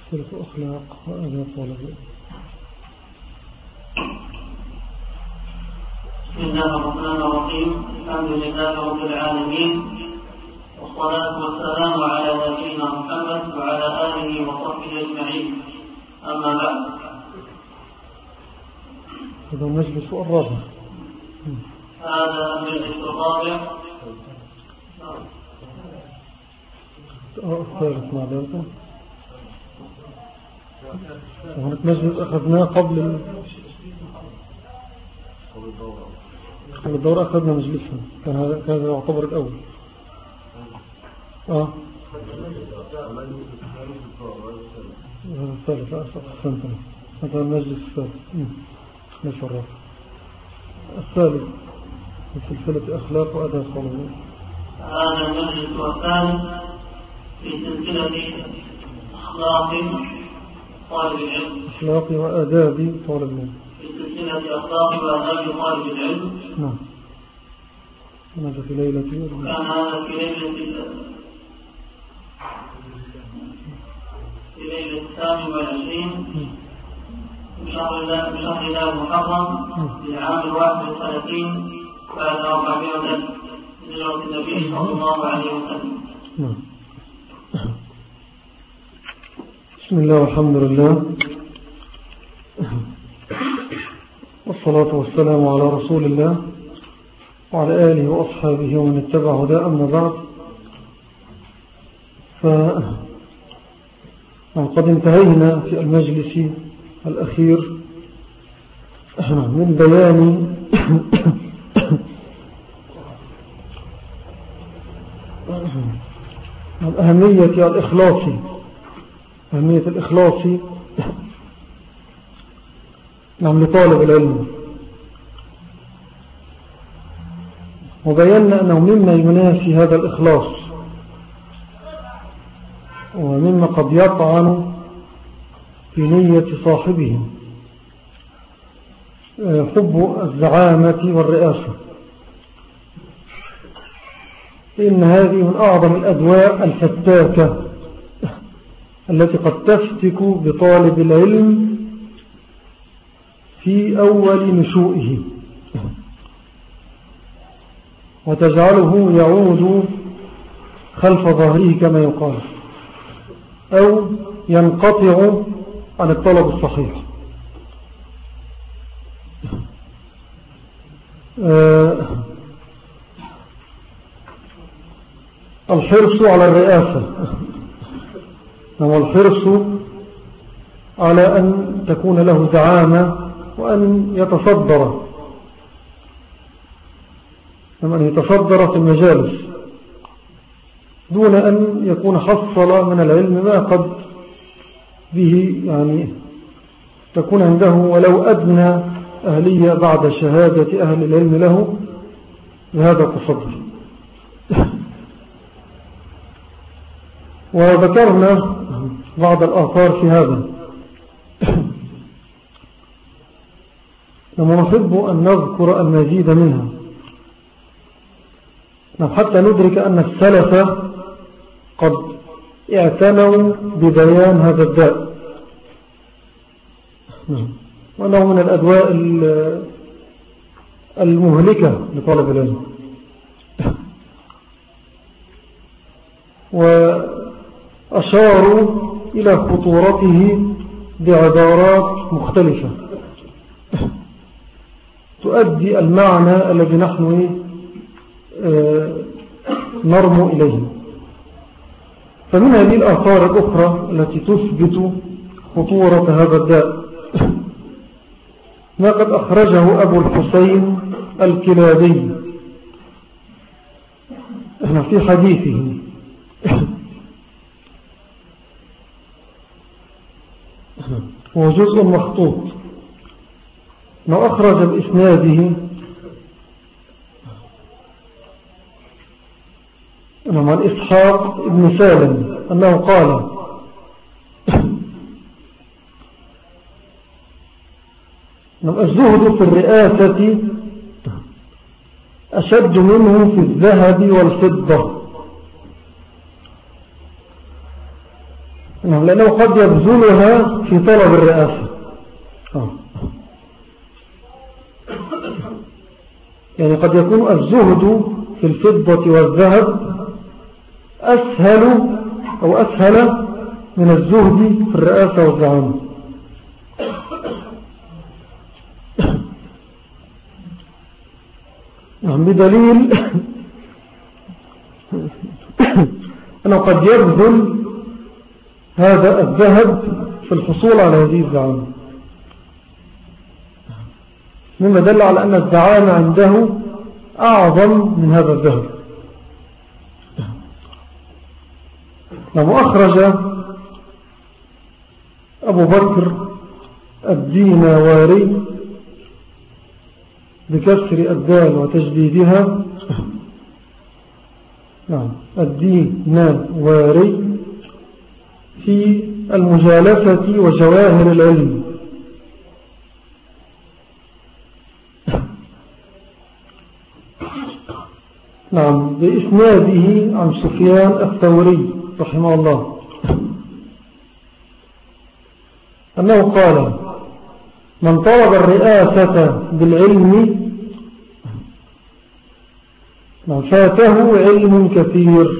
صلة أخلاق وأداب طالب العلم. بسم الله الرحمن الرحيم. الحمد لله رب العالمين، والصلاة والسلام على نبينا محمد وعلى آله وصحبه أجمعين. أما بعد، هذا المجلس الرابع. هذا المجلس الرابع الثالث مع ذلك. هناك مجلس أخذناه قبل الدورة، أخذنا مجلسنا، كان هذا يعتبر الأول. هذا الثالث، هذا المجلس الثالث، مش الرابع، الثالث في سلسلة أخلاق وأداب طالب العلم. هذا المجلس الثالث في سلسلة أخلاق طالب العلم، أخلاق وآداب طالب العلم، في سلسلة أخلاق وآداب طالب العلم. نعم. هذا في ليلة، كان هذا في ليلة 28 من شهر الله المحرم للعام 31 بعد 400 من هجرة النبي صلى الله عليه وسلم. بسم الله والحمد لله، والصلاة والسلام على رسول الله وعلى آله وأصحابه ومن اتبع هداه. أما بعد، فقد انتهينا في المجلس الأخير من بيان أهمية الإخلاص، أهمية الإخلاص لطالب العلم، وبينا أنه مما ينافي هذا الإخلاص ومما قد يطعن في نية صاحبه حب الزعامة والرئاسة، إن هذه من أعظم الأدواء الفتاكة التي قد تفتك بطالب العلم في أول نشوئه وتجعله يعود خلف ظهره كما يقال، أو ينقطع عن الطلب الصحيح. الحرص على الرئاسة، والحرص على أن تكون له زعامة وأن يتصدر في المجالس دون أن يكون حصل من العلم ما قد به يعني تكون عنده ولو أدنى أهلية بعد شهادة أهل العلم له بهذا التصدر. وذكرنا بعض الآثار في هذا، ونحب أن نذكر المزيد منها حتى ندرك أن السلف قد اعتنوا ببيان هذا الداء، وأنه من الأدواء المهلكة لطالب العلم، وأشاروا إلى خطورته بعبارات مختلفة تؤدي المعنى الذي نحن نرمو إليه. فمن هذه الآثار الأخرى التي تثبت خطورة هذا الداء ما قد أخرجه أبو الحسين الكلابي في حديثه، هو جزء مخطوط، وأخرج بإسناده عن إسحاق ابن سالم أنه قال: الزهد في الرئاسة أشد منه في الذهب والفضة. لأنه قد يبذلها في طلب الرئاسة. يعني قد يكون الزهد في الفضة والذهب أسهل أو أسهل من الزهد في الرئاسة والزعامة. بدليل أنه قد يبذل هذا الذهب في الحصول على هذه الزعامة، مما دل على أن الزعامة عنده أعظم من هذا الذهب. أخرج أبو بكر الدينواري بكسر الدال وتجديدها الدينواري في المجالسة وجواهر العلم بإسناده عن سفيان الثوري رحمه الله أنه قال: من طلب الرئاسة بالعلم فاته علم كثير.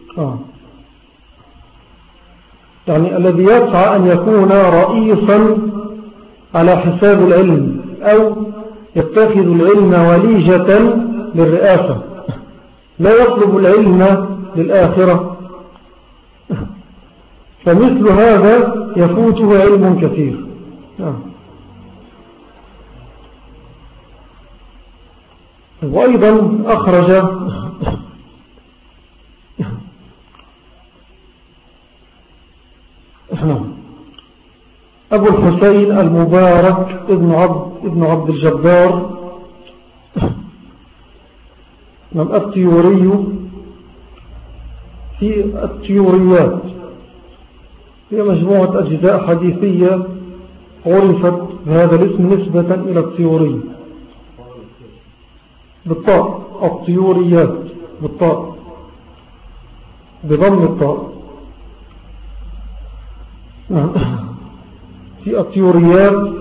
يعني الذي يسعى أن يكون رئيسا على حساب العلم أو يتخذ العلم وليجة للرئاسة، لا يطلب العلم للآخرة، فمثل هذا يفوته علم كثير. وأيضا أخرج أبو الحسين المبارك ابن عبد الجبار التيوري في التيوريات، هي مجموعة أجزاء حديثية عرفت بهذا الاسم نسبة إلى التيوري بالطاء، التيوريات بالطاء بضم الطاء. في التيوريات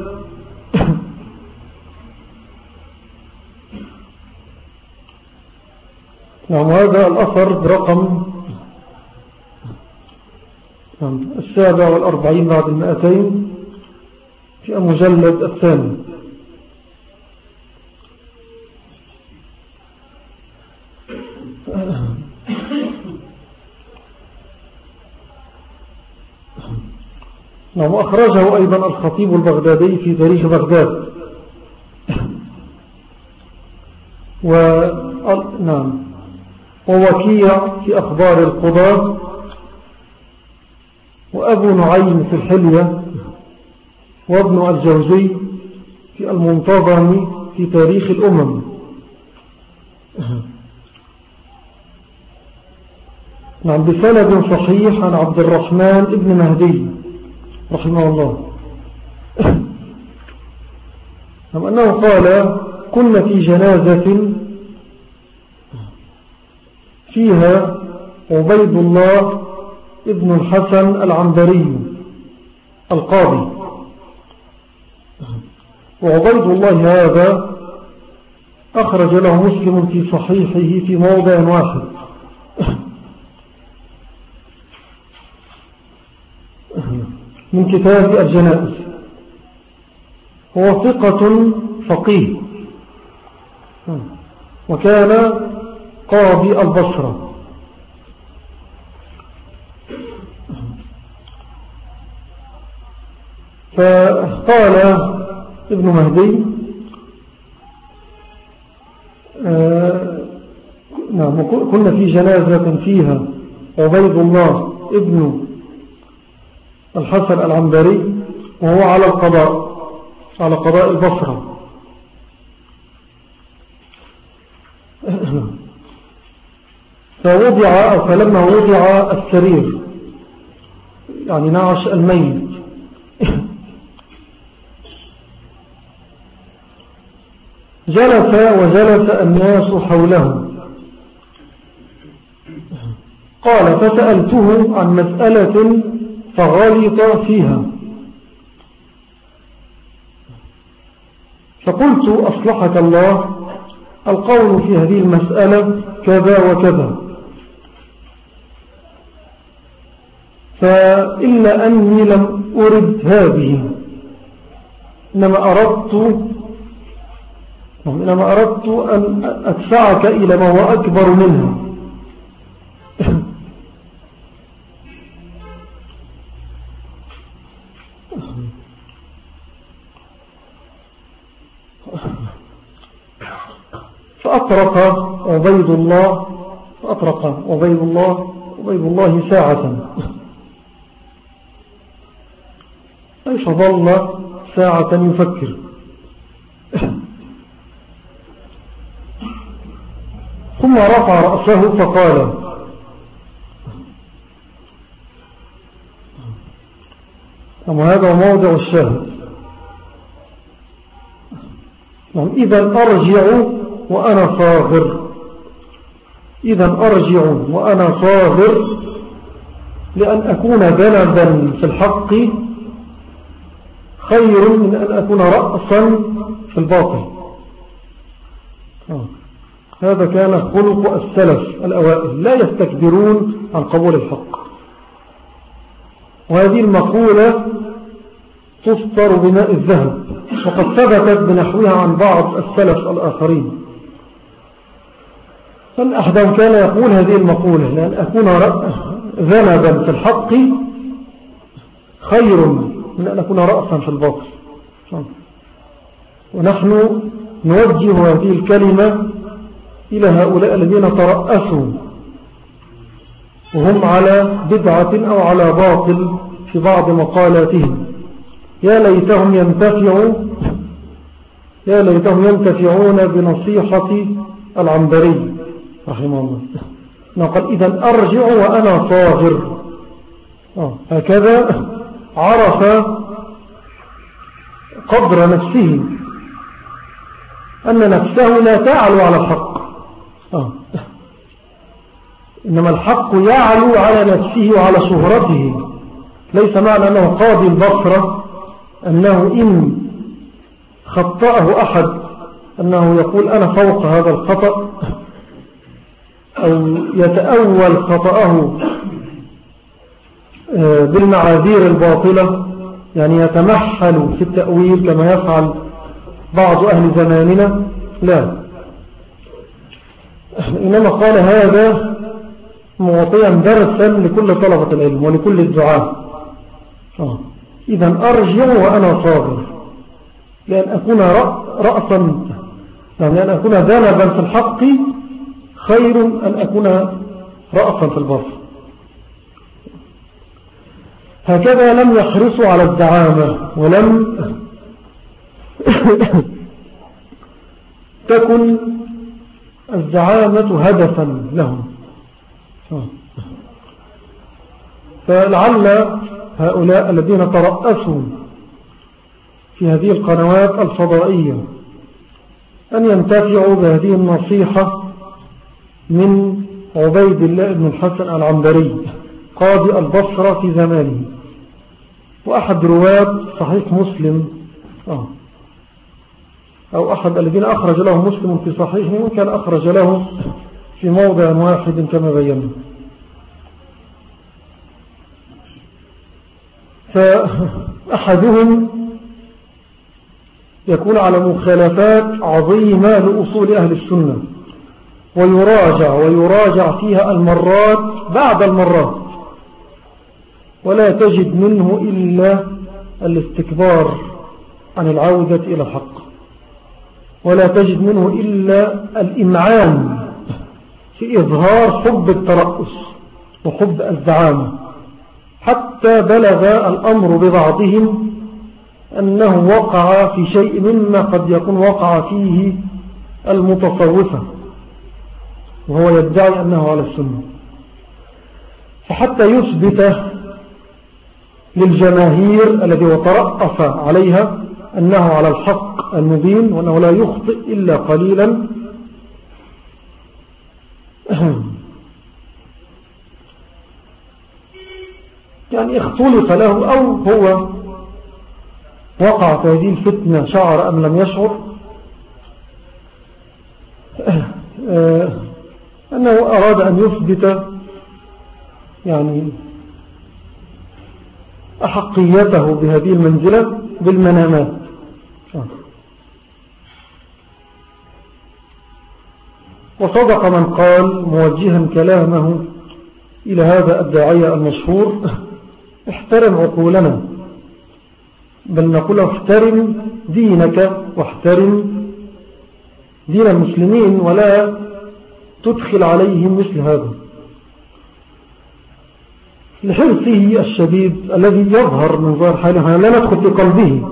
هذا الأثر برقم 47 بعد 200 في المجلد الثاني. وأخرجه أيضا الخطيب البغدادي في تاريخ بغداد. ووكيع في أخبار القضاة، وأبو نعيم في الحلية، وابن الجوزي في المنتظم في تاريخ الأمم. بسند صحيح عن عبد الرحمن ابن مهدي رحمه الله أنه قال: كنا في جنازة فيها عبيد الله ابن الحسن العنبري القاضي، وعبيد الله هذا أخرج له مسلم في صحيحه في موضع واحد، من كتاب الجنائز، هو ثقة فقيه، وكان قاضي البصرة. فقال ابن مهدي: كنا في جنازة فيها عبيد الله ابن الحسن العنبري وهو على قضاء البصرة. فلما وضع السرير، يعني نعش الميت، وجلس الناس حوله. قال: فسألته عن مسألة فغلط فيها. فقلت أصلحك الله، القول في هذه المسألة كذا وكذا، فإلا أني لم أرد هذه، إنما أردت أن أدفعك إلى ما هو أكبر منها. فأطرق عبيد الله ساعة، أي فظل ساعة يفكر، ثم رفع رأسه فقال: أما هذا موضع الشاهد، إذا أرجع وأنا صاغر، لأن أكون ذنبا في الحق خير من أن أكون رأسا في الباطل. هذا كان خلق السلف الأوائل، لا يستكبرون عن قبول الحق. وهذه المقولة تسطر بماء الذهب، وقد ثبتت بنحوها عن بعض السلف الآخرين. فالأحدهم كان يقول هذه المقولة: لأن أكون ذنبا في الحق خير من أن أكون رأسا في الباطل. ونحن نوجه هذه الكلمة إلى هؤلاء الذين ترأسوا وهم على بدعة أو على باطل في بعض مقالاتهم. يا ليتهم ينتفعون بنصيحة العنبري رحمه الله. قال: إذا أرجع وأنا صاغر. هكذا عرف قدر نفسه، أن نفسه لا تعلو على الحق، إنما الحق يعلو على نفسه وعلى شهرته. ليس معنى أنه قاضي البصرة أنه إن خطأه أحد أنه يقول أنا فوق هذا الخطأ، أو يتأول خطأه بالمعاذير الباطلة، يعني يتمحل في التأويل كما يفعل بعض أهل زماننا. لا، إنما قال هذا معطيا درسا لكل طلبة العلم ولكل الدعاء. إذا أرجع وأنا صابر، لأن أكون رأسا، يعني أن أكون ذنبا في الحق خير أن أكون رأسا في الباطل. هكذا لم يحرصوا على الزعامة، ولم تكن الزعامة هدفا لهم. فلعل هؤلاء الذين ترأسوا في هذه القنوات الفضائية أن ينتفعوا بهذه النصيحة من عبيد الله بن الحسن العنبري قاضي البصرة في زمانه، وأحد رواة صحيح مسلم، أو أحد الذين أخرج له مسلم في صحيحه، وكان أخرج له في موضع واحد كما بينا. فأحدهم يكون على مخالفات عظيمة لأصول أهل السنة، ويراجع فيها المرات بعد المرات، ولا تجد منه إلا الاستكبار عن العودة إلى الحق، ولا تجد منه إلا الإمعان في إظهار حب الترأس وحب الزعامة، حتى بلغ الأمر ببعضهم أنه وقع في شيء مما قد يكون وقع فيه المتصوفة، وهو يدعي أنه على السنة. فحتى يثبت للجماهير الذي وترأس عليها أنه على الحق المبين، وأنه لا يخطئ إلا قليلا، يعني اختلط له أو هو وقع في هذه الفتنة شعر أم لم يشعر، أنه أراد أن يثبت يعني أحقيته بهذه المنزلة بالمنامات. وصدق من قال موجها كلامه إلى هذا الداعية المشهور: احترم عقولنا، بل نقول احترم دينك واحترم دين المسلمين ولا تدخل عليهم مثل هذا، لحرصه الشديد الذي يظهر من ظاهر حاله. لا ندخل في قلبه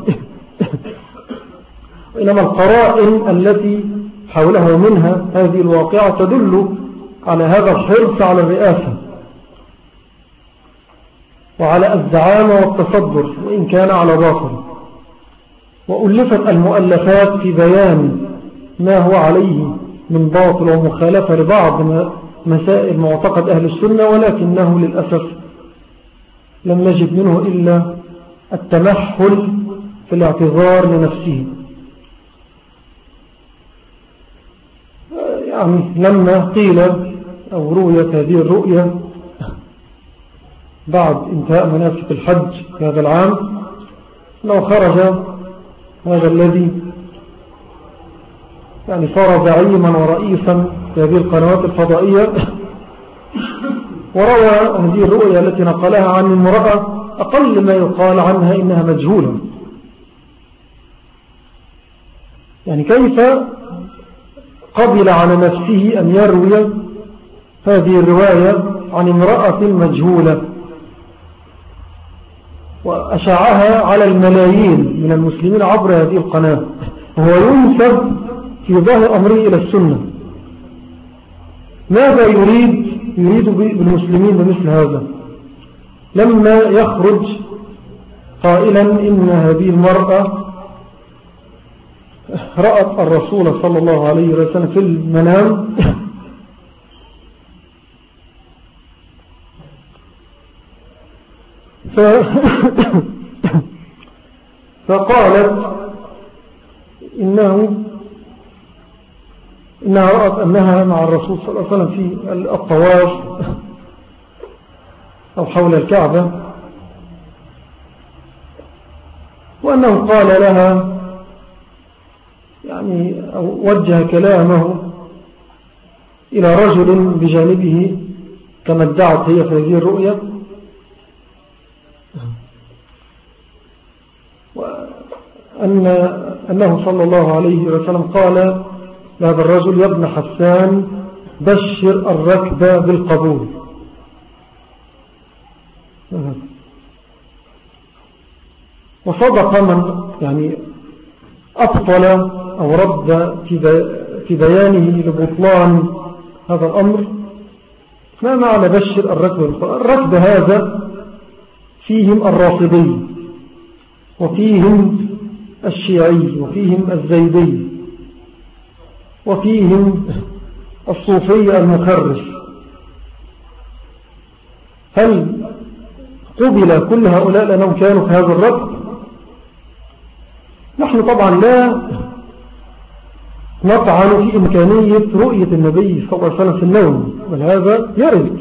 وإنما القرائن التي حوله منها هذه الواقعة تدل على هذا الحرص على الرئاسة وعلى الزعامة والتصدر وإن كان على باطل. وألفت المؤلفات في بيان ما هو عليه من باطل ومخالفة لبعض مسائل معتقد أهل السنة، ولكنه للأسف لم نجد منه إلا التمحل في الاعتذار لنفسه. يعني لما قيل أو رؤية هذه الرؤية بعد انتهاء مناسك الحج في هذا العام، أنه خرج هذا الذي يعني صار زعيما ورئيسا في هذه القنوات الفضائية، وروى هذه الرؤية التي نقلها عن امرأة أقل ما يقال عنها إنها مجهولة. يعني كيف قبل على نفسه أن يروي هذه الرواية عن امرأة مجهولة وأشاعها على الملايين من المسلمين عبر هذه القناة، وهو ينسب في ظاهر أمره إلى السنة؟ ماذا يريد بالمسلمين بمثل هذا لما يخرج قائلا إن هذه المرأة رأت الرسول صلى الله عليه وسلم في المنام فقالت إنها رأت أنها مع الرسول صلى الله عليه وسلم في الطواف أو حول الكعبة، وأنه قال لها يعني وجه كلامه إلى رجل بجانبه كما ادعت هي في هذه الرؤية، أنه صلى الله عليه وسلم قال لهذا الرجل: يا ابن حسان بشر الركب بالقبول. وصدق من يعني أبطل أو رد في بيانه لبطلان هذا الأمر. ما معنى بشر الركب بالقبول؟ الركب هذا فيهم الرافضي وفيهم الشيعي وفيهم الزيدي وفيهم الصوفي المخرف. هل قبل كل هؤلاء لأنهم كانوا في هذا الركب؟ نحن طبعا لا نطعن في إمكانية رؤية النبي صلى الله عليه وسلم في النوم، بل هذا يرد،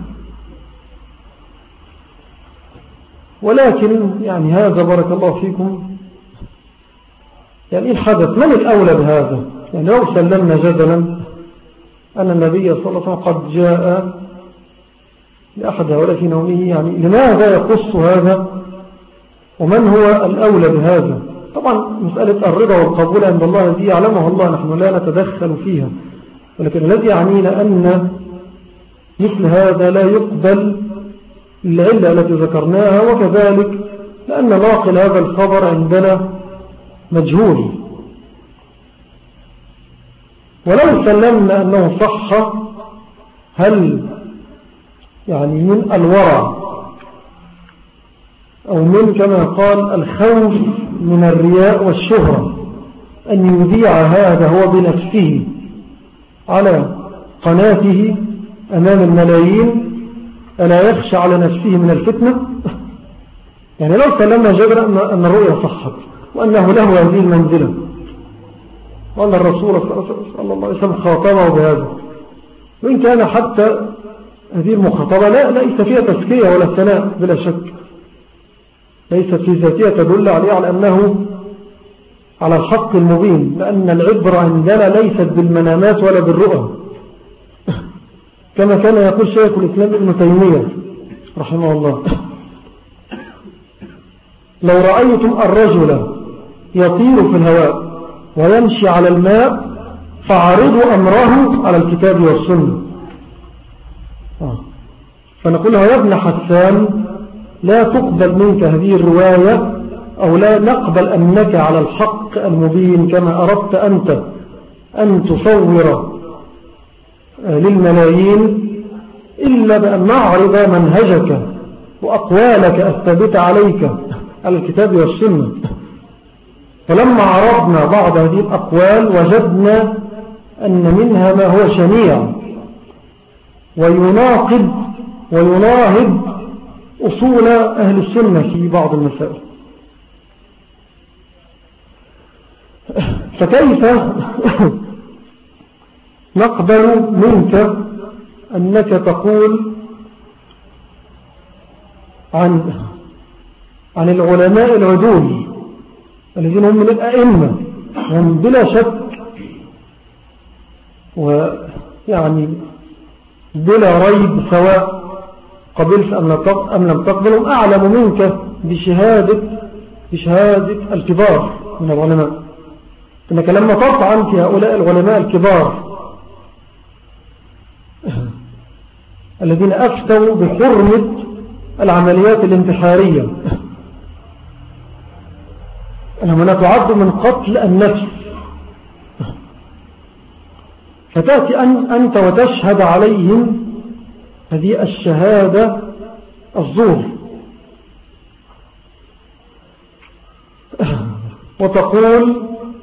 ولكن يعني هذا بارك الله فيكم يعني الحدث من الأولى بهذا؟ يعني لو سلمنا جدلا أن النبي صلى الله عليه وسلم قد جاء لأحد هؤلاء في نومه، يعني لماذا يقص هذا ومن هو الأولى بهذا؟ طبعا مسألة الرضا والقبول عند الله الذي يعلمه الله، نحن لا نتدخل فيها، ولكن الذي يعنينا أن مثل هذا لا يقبل العلة التي ذكرناها، وكذلك لأن ناقل هذا الخبر عندنا مجهول. ولو سلمنا أنه صح، هل يعني من الورع أو من كما قال الخوف من الرياء والشهرة أن يذيع هذا هو بنفسه على قناته أمام الملايين، ألا يخشى على نفسه من الفتنة؟ يعني لو سلمنا جبرا أن الرؤيا صحت وأنه له هذه المنزلة وأن الرسول صلى الله عليه وسلم خاطبه بهذا، وإن كان حتى هذه المخاطبة ليس فيها تزكية ولا ثناء بلا شك، ليست في ذاتها تدل عليه على أنه على الحق المبين، لأن العبرة عندنا ليست بالمنامات ولا بالرؤى، كما كان يقول شيخ الإسلام ابن تيمية رحمه الله: لو رأيتم الرجل يطير في الهواء ويمشي على الماء فعرضوا أمره على الكتاب والسنة. فنقول له: يا ابن حسان، لا تقبل منك هذه الرواية، أو لا نقبل أنك على الحق المبين كما أردت أنت أن تصور للملايين، إلا بأن نعرض منهجك وأقوالك الثابتة عليك على الكتاب والسنة. فلما عرضنا بعض هذه الأقوال وجدنا أن منها ما هو شنيع ويناقض ويناهض أصول أهل السنة في بعض المسائل، فكيف نقبل منك أنك تقول عن العلماء العدول الذين هم من الأئمة، هم بلا شك ويعني بلا ريب سواء قبلت أم لم تقبلهم أعلم منك بشهادة الكبار من العلماء، إنك لما تطعن في هؤلاء العلماء الكبار الذين أفتوا بحرمة العمليات الانتحارية أنهم لا تعد من قتل النفس، فتأتي أنت وتشهد عليهم هذه الشهادة الزور وتقول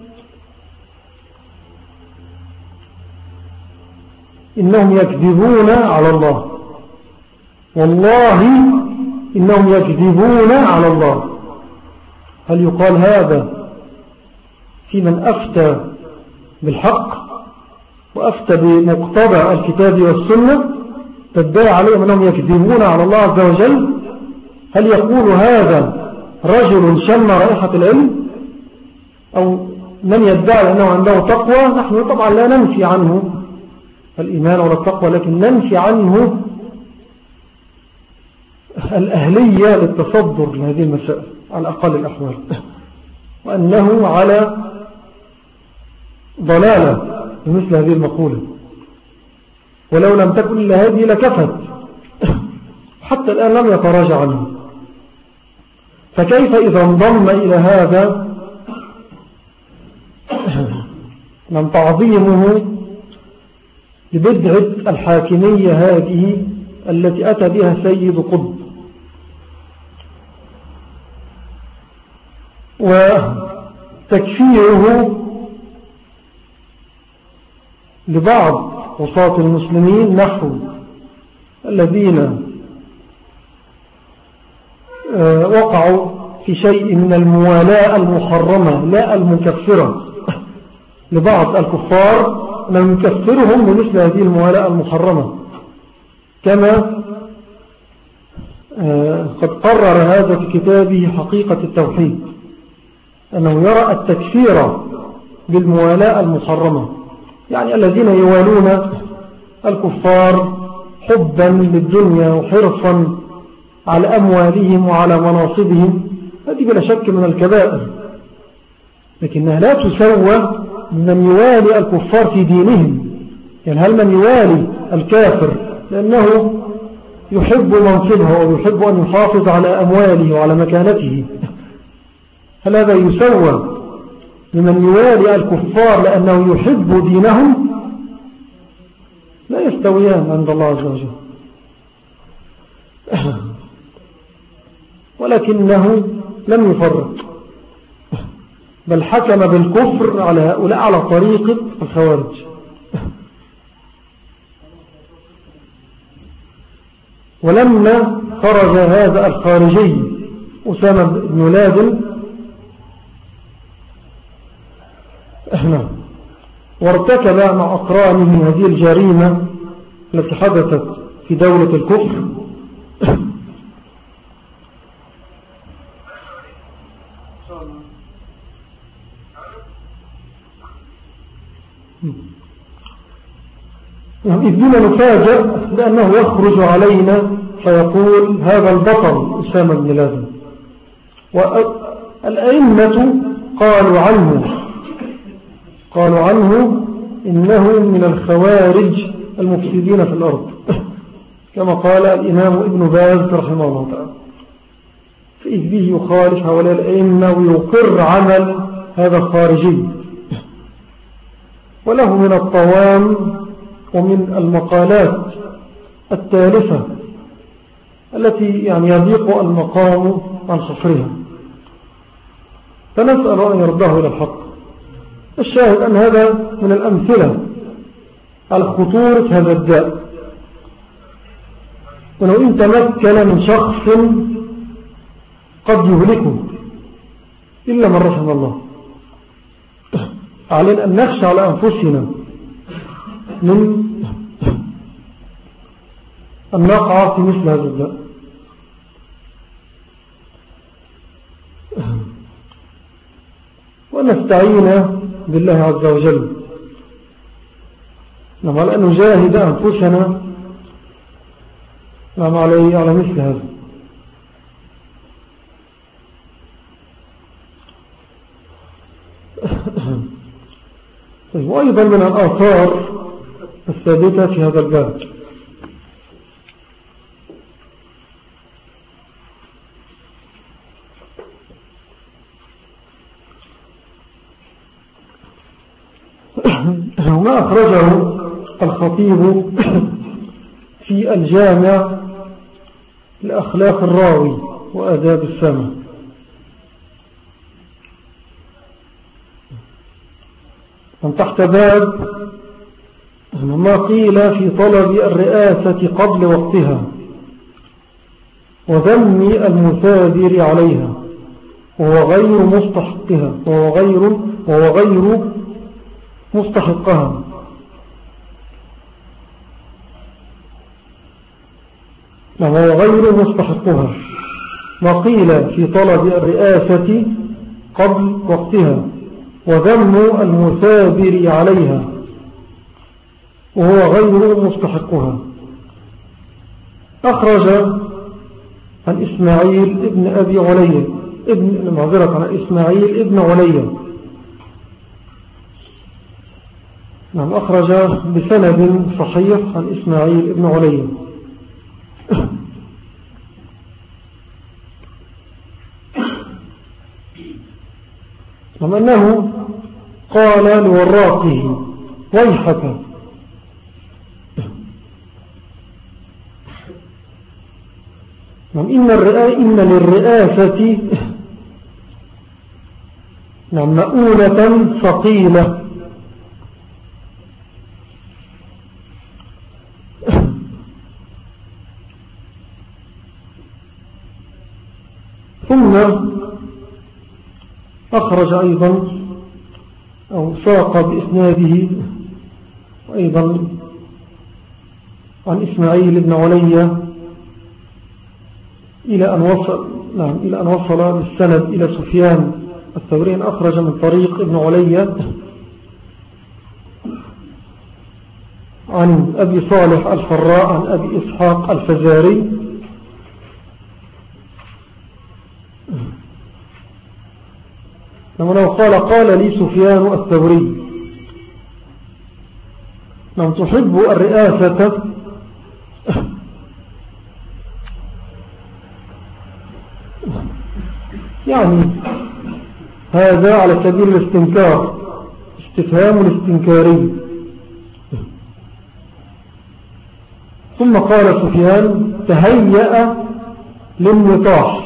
إنهم يكذبون على الله، والله إنهم يكذبون على الله. هل يقال هذا في من أفتى بالحق وأفتى بمقتضى الكتاب والسنة تدعي عليهم أنهم يكذبون على الله عز وجل؟ هل يقول هذا رجل شم رائحة العلم أو من يدعي أنه عنده تقوى؟ نحن طبعا لا ننفي عنه الإيمان ولا التقوى، لكن ننفي عنه الأهلية للتصدر لهذه المسائل على أقل الأحوال، وأنه على ضلالة بمثل هذه المقولة، ولو لم تكن إلا هذه لكفت، حتى الآن لم يتراجع عنه. فكيف إذا انضم إلى هذا من تعظيمه لبدعة الحاكمية هذه التي أتى بها سيد قطب، وتكفيره لبعض وساط المسلمين نحو الذين وقعوا في شيء من الموالاة المحرمة لا المكفرة لبعض الكفار، لم يكفرهم بمثل هذه الموالاة المحرمة، كما قد قرر هذا في كتابه حقيقة التوحيد، أنه يرى التكفير بالموالاة المحرمة، يعني الذين يوالون الكفار حبا للدنيا وحرصا على أموالهم وعلى مناصبهم، هذه بلا شك من الكبائر، لكنها لا تسوى من يوالي الكفار في دينهم. يعني هل من يوالي الكافر لأنه يحب منصبه ويحب أن يحافظ على أمواله وعلى مكانته، هل هذا يسوى لمن يوالي الكفار لأنه يحب دينهم؟ لا يستويان عند الله عز وجل. ولكنه لم يفرق، بل حكم بالكفر على هؤلاء على طريقة الخوارج. ولما خرج هذا الخارجي أسامة بن لادن وارتكب مع أقرانه هذه الجريمة التي حدثت في دولة الكفر إذ بنا نفاجأ بأنه يخرج علينا فيقول هذا البطل أسامة بن لادن. والأئمة قالوا عنه إنه من الخوارج المفسدين في الأرض كما قال الإمام ابن باز رحمه الله تعالى. فإذ به يخالف هؤلاء الأئمة ويقر عمل هذا الخارجي، وله من الطوام ومن المقالات التالفة التي يعني يضيق المقام عن صفرها، فنسأل أن يرضاه إلى الحق. الشاهد أن هذا من الأمثلة على خطورة هذا الداء، ولو إن تمكن من شخص قد يهلكه إلا من رحم الله. علينا أن نخشى على أنفسنا من أن نقع في مثل هذا الداء. ونستعين بالله عز وجل على أن نجاهد أنفسنا على مثل هذا. وأيضا من الآثار الثابتة في هذا الباب ما أخرجه الخطيب في الجامع لأخلاق الراوي وآداب السامع من تحت باب ما قيل في طلب الرئاسة قبل وقتها وذم المثابر عليها وهو غير مستحقها وهو غير مستحقها. وهو غير مستحقها. وقيل في طلب الرئاسة قبل وقتها وذم المثابر عليها وهو غير مستحقها. أخرج عن إسماعيل ابن أبي علي عن إسماعيل ابن علي أخرج بسند صحيح عن إسماعيل ابن علي أنه قال لوراقه ويحك إن للرئاسة مؤونة ثقيلة ثم أخرج أيضا أو ساق بإسناده أيضا عن إسماعيل بن علي إلى أن وصل بالسند إلى سفيان الثوري. أخرج من طريق ابن علي عن أبي صالح الفراء عن أبي إسحاق الفزاري لما قال لي سفيان الثوري من تحب الرئاسة يعني هذا على سبيل الاستنكار استفهام الاستنكاري. ثم قال سفيان تهيأ للنطاح.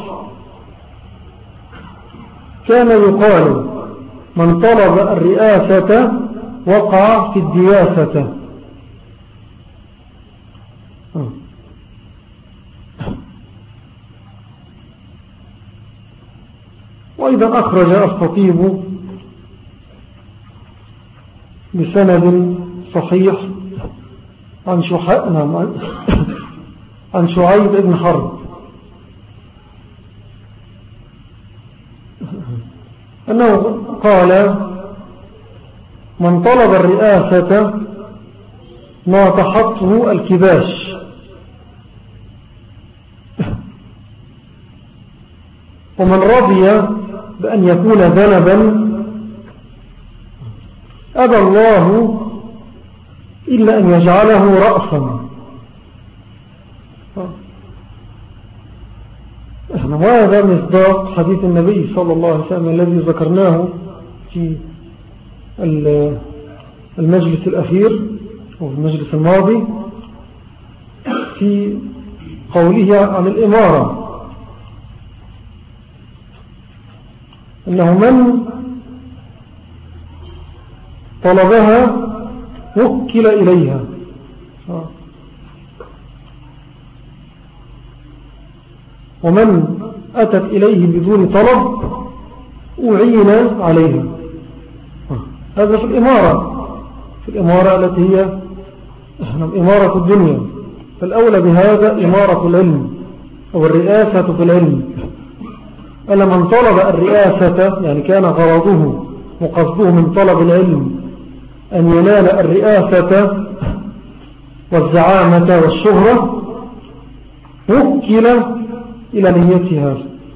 كان يقال من طلب الرئاسة وقع في الدياسة. وأيضا أخرج الخطيب بسند صحيح عن شعيب بن حرب أنه قال: من طلب الرئاسة ناطحته الكباش، ومن رضي بأن يكون ذنبا أبى الله إلا أن يجعله رأسا. وهذا مصداق حديث النبي صلى الله عليه وسلم الذي ذكرناه في المجلس الأخير أو المجلس الماضي في قوله عن الإمارة، أنه من طلبها وكل إليها، ومن أتت إليه بدون طلب أعين عليها. هذا في الإمارة التي هي إمارة الدنيا، فالأولى بهذا إمارة العلم أو الرئاسة في العلم. ألا من طلب الرئاسة يعني كان غرضه وقصده من طلب العلم أن ينال الرئاسة والزعامة والشهرة، وكل إلى نيتها.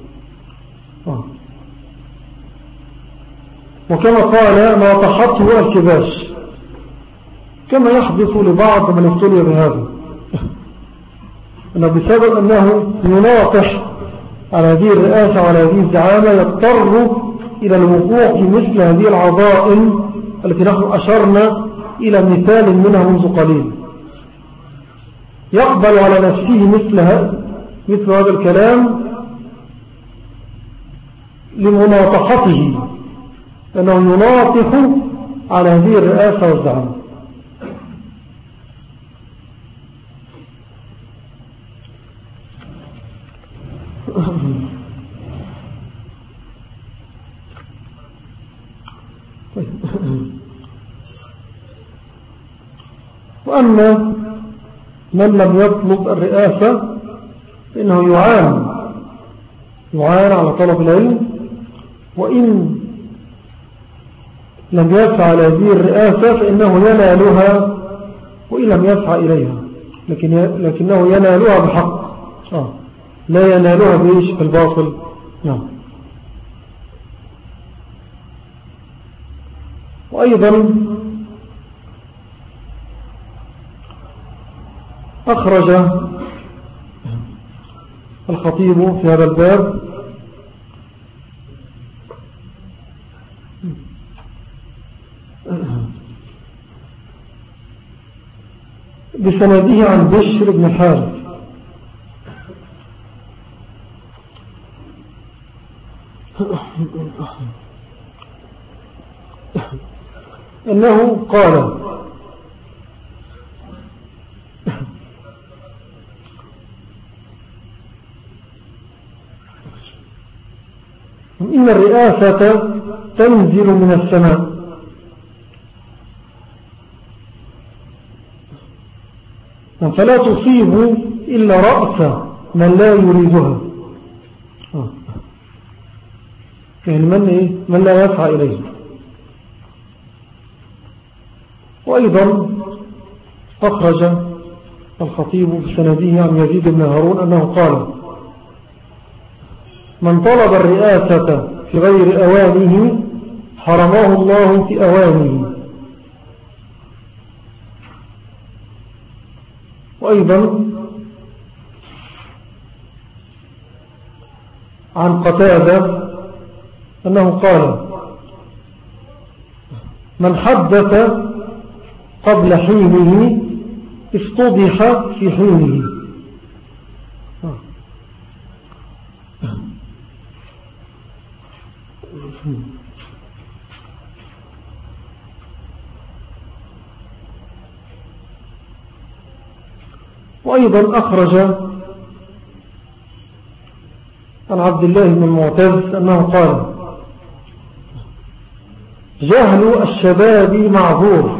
وكما قال: ناطحته الكباش، كما يحدث لبعض من ابتلي بهذا، أنه بسبب أنه يناطح على هذه الرئاسة وعلى هذه الزعامة يضطر إلى الوقوع في مثل هذه العظائم التي نحن أشرنا إلى مثال منها منذ قليل. يقبل على نفسه مثل هذا الكلام لمناطحته، أنه يناطح على هذه الرئاسة والزعامة. وأما من لم يطلب الرئاسة فإنه يعان على طلب العلم، وإن لم يسعى على هذه الرئاسة فإنه ينالها وإن لم يسعى إليها، لكنه ينالها بحق، لا ينالها بإيش؟ بالباطل. نعم. وأيضا أخرج الخطيب في هذا الباب بسنده عن بشر بن الحارث أنه قال: إن الرئاسة تنزل من السماء فلا تصيب إلا رأس من لا يريدها، يعني من لا يسعى إليه. وأيضا أخرج الخطيب بسنده عن يزيد بن هارون أنه قال: من طلب الرئاسة في غير أوانه حرمه الله في أوانه. وأيضا عن قتادة أنه قال: من حدث قبل حينه افتضح في حينه. وأيضا أخرج عن عبد الله بن المعتز أنه قال: جهل الشباب معذور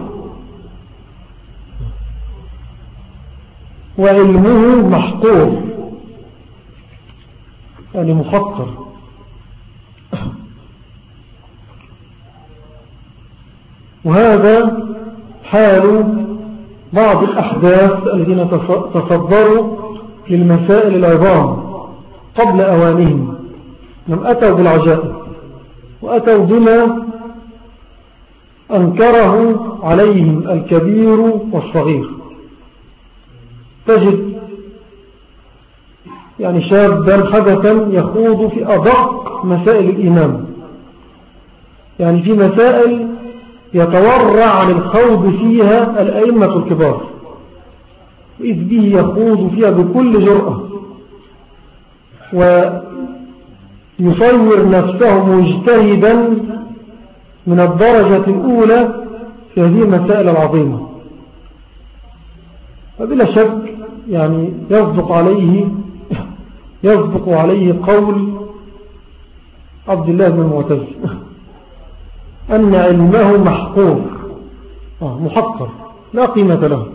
وعلمه محقور، يعني مخطر. وهذا حال بعض الأحداث الذين تصدروا للمسائل العظام قبل أوانهم، لم أتوا بالعجائب وأتوا بما أنكره عليهم الكبير والصغير. تجد يعني شابا حدثا يخوض في أدق مسائل الإيمان، يعني في مسائل يتورع عن الخوض فيها الأئمة الكبار، إذ به يخوض فيها بكل جرأة ويصور نفسه مجتهدا من الدرجة الأولى في هذه المسائل العظيمة. فبلا شك يعني يصدق عليه قول عبد الله بن المعتز أن علمه محقور محقر لا قيمة له.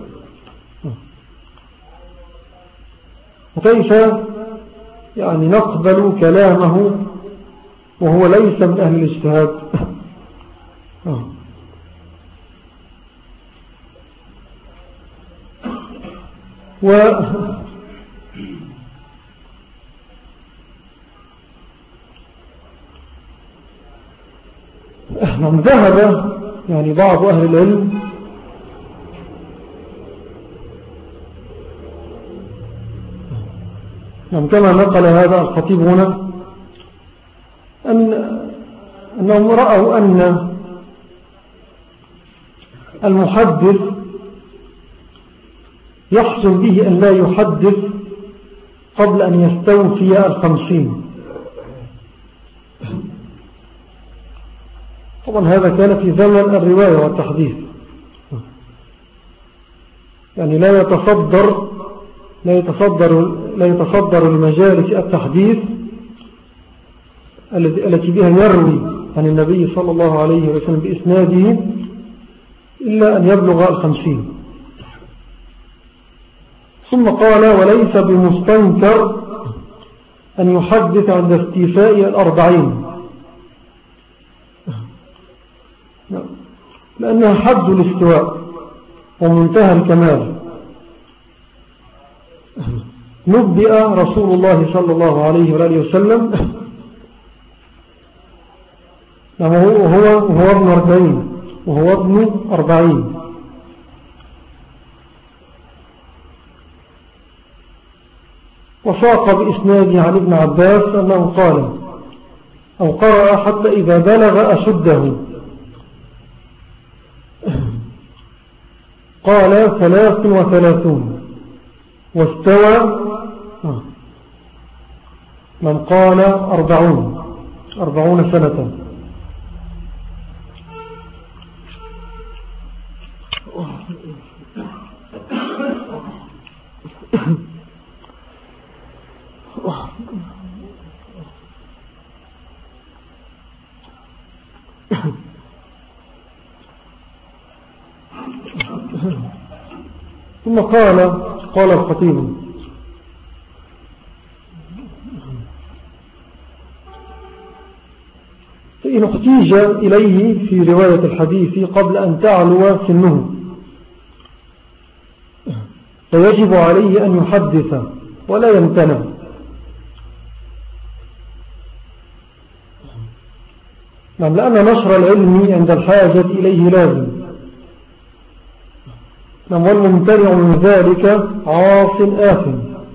وكيف يعني نقبل كلامه وهو ليس من أهل الاجتهاد؟ من ذهب يعني بعض أهل العلم كما نقل هذا الخطيب هنا أنهم رأوا أن المحدث يحسن به أن لا يحدث قبل أن يستوفي 50. طبعا هذا كان في زمن الرواية والتحديث، يعني لا يتصدر المجالس التحديث التي بها يروي عن النبي صلى الله عليه وسلم بإسناده إلا أن يبلغ 50. ثم قال وليس بمستنكر أن يحدث عند استيفاء 40، لأنها حد الاستواء ومنتهى الكمال. نبئ رسول الله صلى الله عليه وآله وسلم وهو ابن 40 وهو ابن 40. وساق بإسناده عن ابن عباس أنه قال أو قرأ حتى إذا بلغ أشده قال 33 واستوى من قال 40 سنة. ثم قال الخطيب فإن احتيج إليه في رواية الحديث قبل أن تعلو سنه فيجب عليه أن يحدث ولا يمتنع، لأن نشر العلم عند الحاجة إليه لازم، والممتنع من ذلك عاص آثم.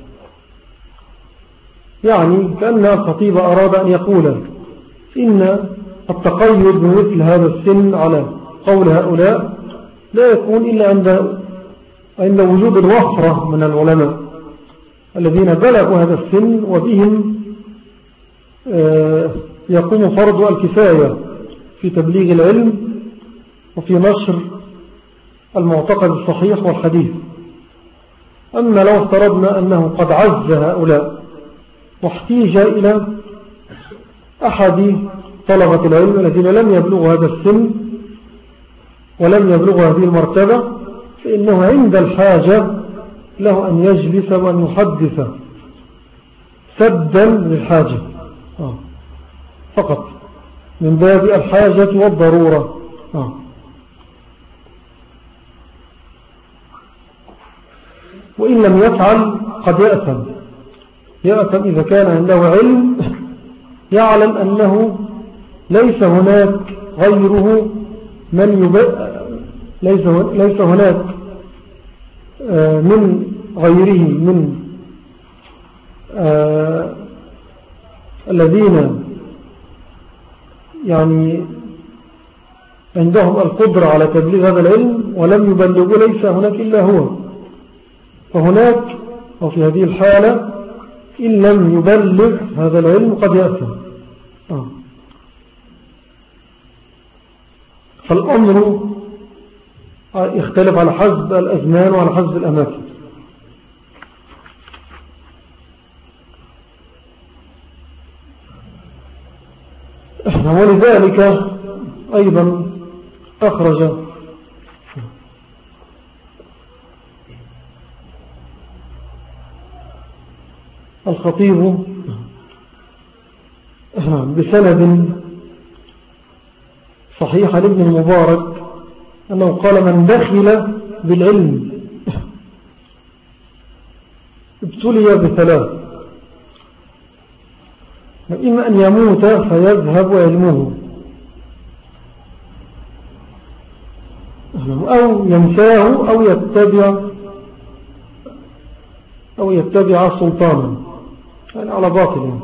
يعني كأن الخطيب أراد أن يقول إن التقيد بمثل هذا السن على قول هؤلاء لا يكون إلا عند وجود الوفرة من العلماء الذين بلغوا هذا السن وبهم يقوم فرض الكفاية في تبليغ العلم وفي نشر المعتقد الصحيح والحديث. أما لو افترضنا أنه قد عز هؤلاء واحتيج إلى أحد طلبة العلم الذين لم يبلغوا هذا السن ولم يبلغ هذه المرتبة فإنه عند الحاجة له أن يجلس وأن يحدث سدا للحاجة فقط من باب الحاجة والضرورة. وإن لم يفعل قد يأثم إذا كان عنده علم يعلم أنه ليس هناك غيره ليس هناك من غيره من الذين يعني عندهم القدرة على تبليغ هذا العلم ولم يبلغوا، ليس هناك إلا هو. فهناك أو في هذه الحالة إن لم يبلغ هذا العلم قد يأثم. فالأمر يختلف على حسب الأزمان وعلى حسب الأماكن. ولذلك أيضا أخرج الخطيب بسند صحيح لابن المبارك أنه قال: من دخل بالعلم ابتلي بثلاث: إما أن يموت فيذهب علمه، أو ينساه، أو يتبع سلطانا، يعني على باطل يعني.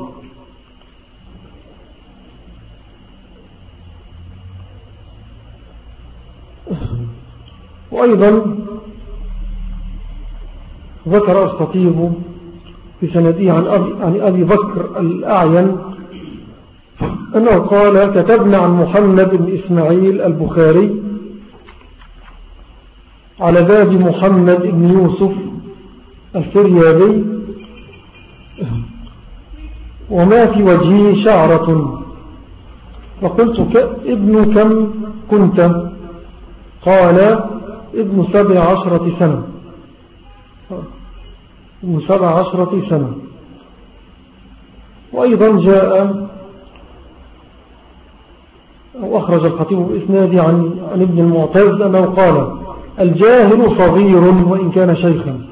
وأيضا ذكر الخطيب في سنده عن أبي بكر الأعين أنه قال: كتبنا عن محمد بن إسماعيل البخاري على باب محمد بن يوسف الفريابي وما في وجهه شعرة، فقلت: ابن كم كنت؟ قال: ابن 17 سنة. ابن 17 سنة. وأيضا جاء أو أخرج الخطيب بإسناده عن ابن المعتز أنه قال: الجاهل صغير وإن كان شيخا،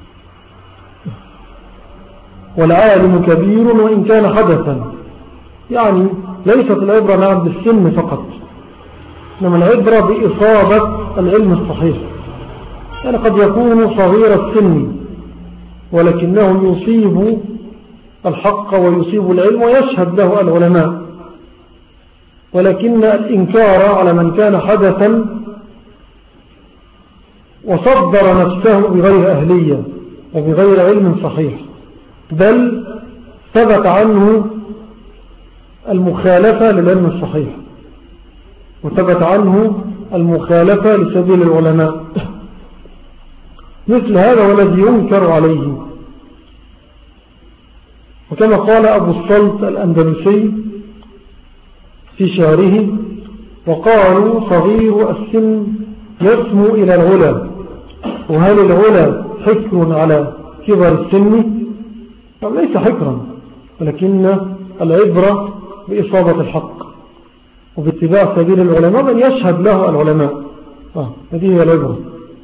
والعالم كبير وإن كان حدثا. يعني ليست العبرة نعم بالسن فقط، إنما العبرة بإصابة العلم الصحيح. يعني قد يكون صغير السن ولكنه يصيب الحق ويصيب العلم ويشهد له العلماء، ولكن الإنكار على من كان حدثا وصدر نفسه بغير أهلية وبغير علم صحيح، بل ثبت عنه المخالفة للعلم الصحيح وثبت عنه المخالفة لسبيل العلماء، مثل هذا والذي ينكر عليه. وكما قال أبو الصلت الأندلسي في شعره: وقالوا صغير السن يسمو إلى العلا، وهل العلا حكر على كبر السن؟ ليس حكرا، ولكن العبرة بإصابة الحق وباتباع سبيل العلماء من يشهد له العلماء. هذه هي العبرة.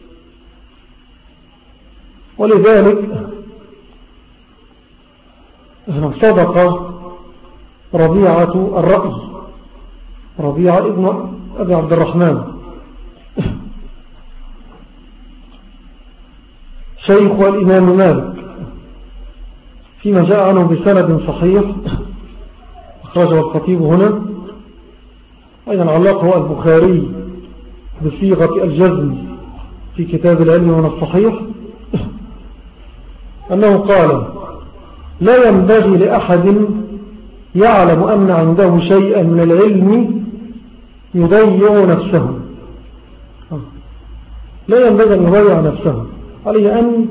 ولذلك صدق ربيعة الرأي، ربيعة ابن أبي عبد الرحمن شيخ الإمام مالك، فيما جاء عنه بسند صحيح أخرجه الخطيب هنا. أيضا علقه البخاري بصيغة الجزم في كتاب العلم من الصحيح أنه قال: لا ينبغي لأحد يعلم أن عنده شيئا من العلم يضيع نفسه، لا ينبغي أن يضيع نفسه، عليه أن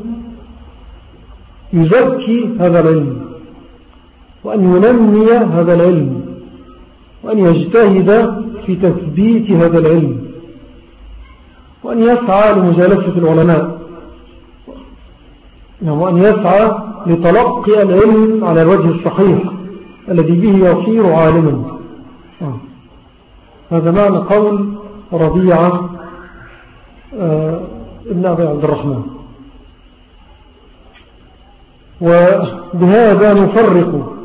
يزكي هذا العلم وأن ينمي هذا العلم وأن يجتهد في تثبيت هذا العلم وأن يسعى لمجالسة العلماء، وأن يسعى لتلقي العلم على الوجه الصحيح الذي به يصير عالما. هذا معنى قول ربيعة ابن أبي عبد الرحمن. وبهذا نفرق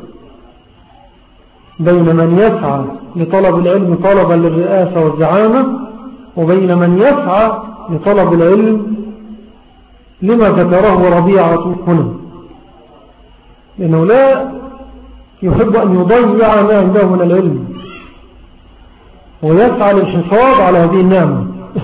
بين من يسعى لطلب العلم طلبا للرئاسة والزعامة، وبين من يسعى لطلب العلم لما ذكره ربيعة هنا، لأنه لا يحب أن يضيع ما عنده من العلم، ويسعى للحفاظ على هذه النعمة.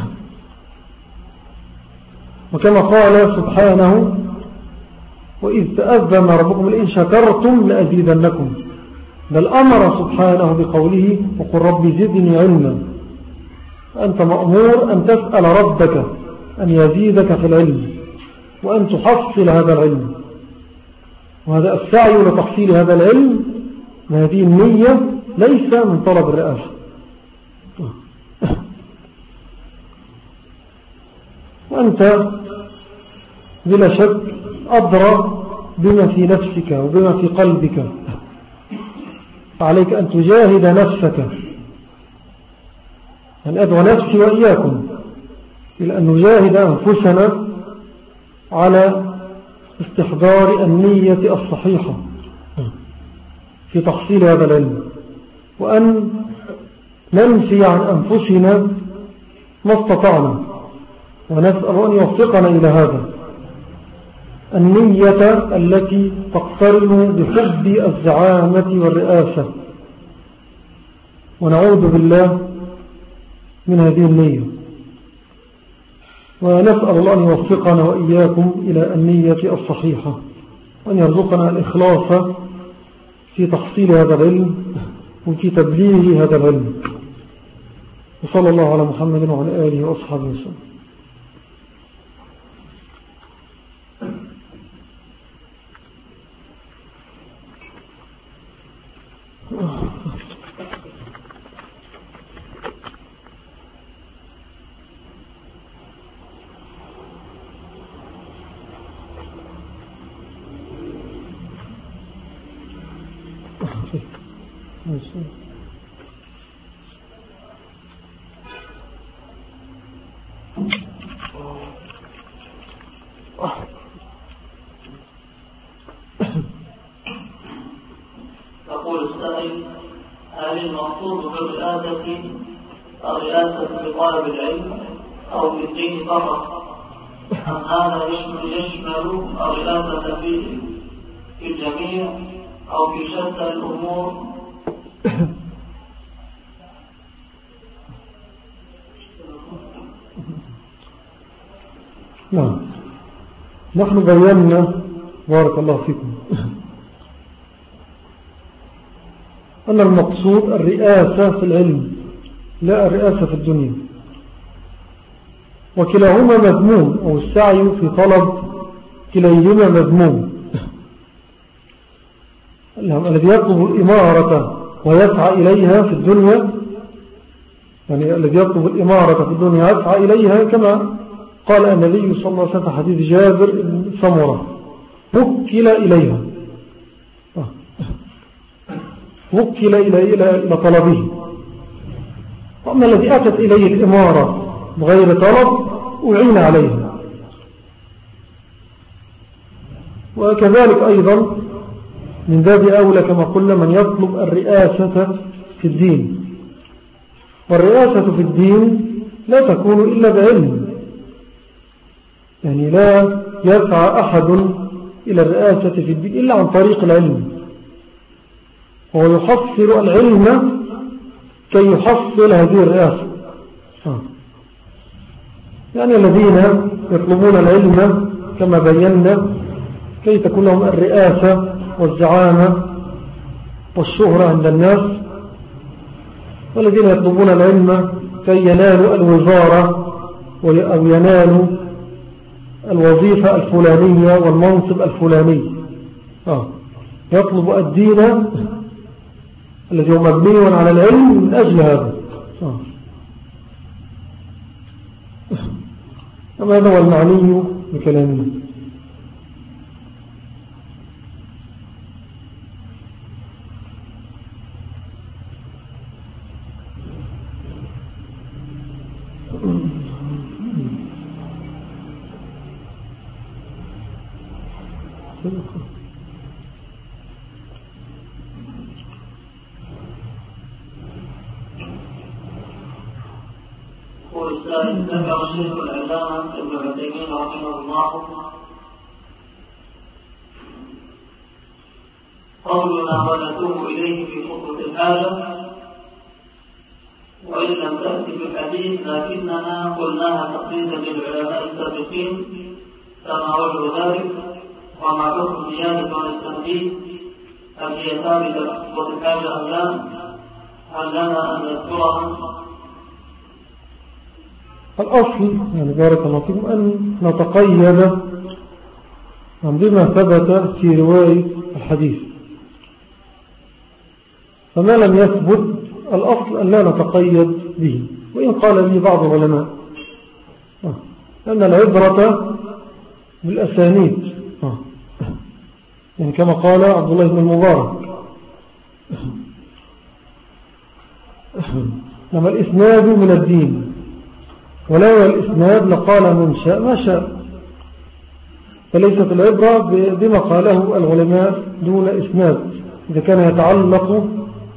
وكما قال سبحانه: وإذ تأذن ربكم لئن شكرتم لأزيدنكم، بل أمر سبحانه بقوله: وقل رب زدني علما. أنت مأمور أن تسأل ربك أن يزيدك في العلم وأن تحصل هذا العلم، وهذا السعي لتحصيل هذا العلم وهذه النية ليس من طلب الرئاسة. وأنت بلا شك أدرى بما في نفسك وبما في قلبك، فعليك أن تجاهد نفسك، أن أدعو نفسي وإياكم إلى أن نجاهد أنفسنا على استحضار النية الصحيحة في تحصيل هذا العلم، وأن ننفي عن أنفسنا ما استطعنا، ونسأل أن يوفقنا إلى هذا النية التي تقترن بحب الزعامة والرئاسة، ونعوذ بالله من هذه النية، ونسأل الله أن يوفقنا وإياكم إلى النية الصحيحة، وأن يرزقنا الإخلاص في تحصيل هذا العلم وفي تبليغ هذا العلم. وصلى الله على محمد وعلى آله وأصحابه وسلم. يقول السائل: هل المقصود بالرئاسة الرئاسة بطالب العلم أو بالدين فقط، أم هذا يشمل الرئاسة في الجميع أو في شتى الأمور؟ نعم، نحن بينا بارك الله فيكم أن المقصود الرئاسة في العلم لا الرئاسة في الدنيا، وكلاهما مذموم، أو السعي في طلب كليهما مذموم. الذي يطلب الإمارة ويسعى إليها في الدنيا، يعني الذي يطلب الإمارة في الدنيا يسعى إليها، كما قال النبي صلى الله عليه وسلم في حديث جابر بن سمرة: وكل إليها، وكل إلى طلبه. وأما الذي أتت إليه الإمارة بغير طلب أعين عليها. وكذلك أيضا من باب أولى كما قلنا من يطلب الرئاسة في الدين، والرئاسة في الدين لا تكون إلا بعلم، يعني لا يسعى أحد إلى الرئاسة في الدين إلا عن طريق العلم، وهو يحصل العلم كي يحصل هذه الرئاسة. يعني الذين يطلبون العلم كما بينا كي تكون لهم الرئاسة والزعامة والشهرة عند الناس، والذين يطلبون العلم كي ينالوا الوزارة أو ينالوا الوظيفة الفلانية والمنصب الفلاني. يطلب الدين الذي هو مبني على العلم من أجل هذا. هذا هو المعني بكلامنا. ذكر الشيخ العلامة ابن عثيمين رحمه الله قولنا ونتوب إليه في خطوة الحاجة وإن لم تأتي في الحديث لكننا قلناها تقليدا للعلماء السابقين كما وجه ذلك وما حكم زيادة عن التنبيه هل هي ثابتة في خطوة الحاجة أم لا؟ هل لنا أن نذكرها؟ الأصل يعني بارك الله فيكم أن نتقيد بما ثبت في رواية الحديث، فما لم يثبت الأصل أن لا نتقيد به، وإن قال به بعض العلماء أن العبرة بالأسانيد، يعني كما قال عبد الله بن المبارك لما الإسناد من الدين ولو الإسناد لقال من شاء ما شاء، فليست العبرة بما قاله العلماء دون إسناد إذا كان يتعلق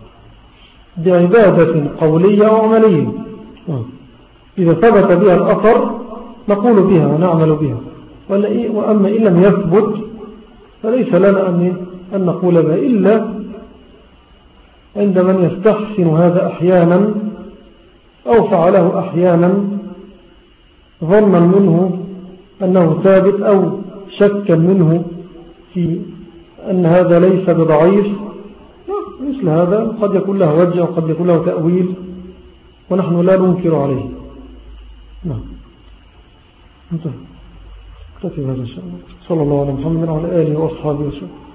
بعبادة قولية أو عملية. إذا ثبت بها الأثر نقول بها ونعمل بها، وأما إن لم يثبت فليس لنا أن نقول بها إلا عند من يستحسن هذا أحيانا أو فعله أحيانا ظنا منه أنه ثابت أو شكا منه في أن هذا ليس بضعيف، مثل هذا قد يكون له وجه وقد يكون له تأويل ونحن لا ننكر عليه. نعم انتهى. اكتفي بهذا إن شاء الله. صلى الله على محمد وعلى آله وأصحابه وسلم.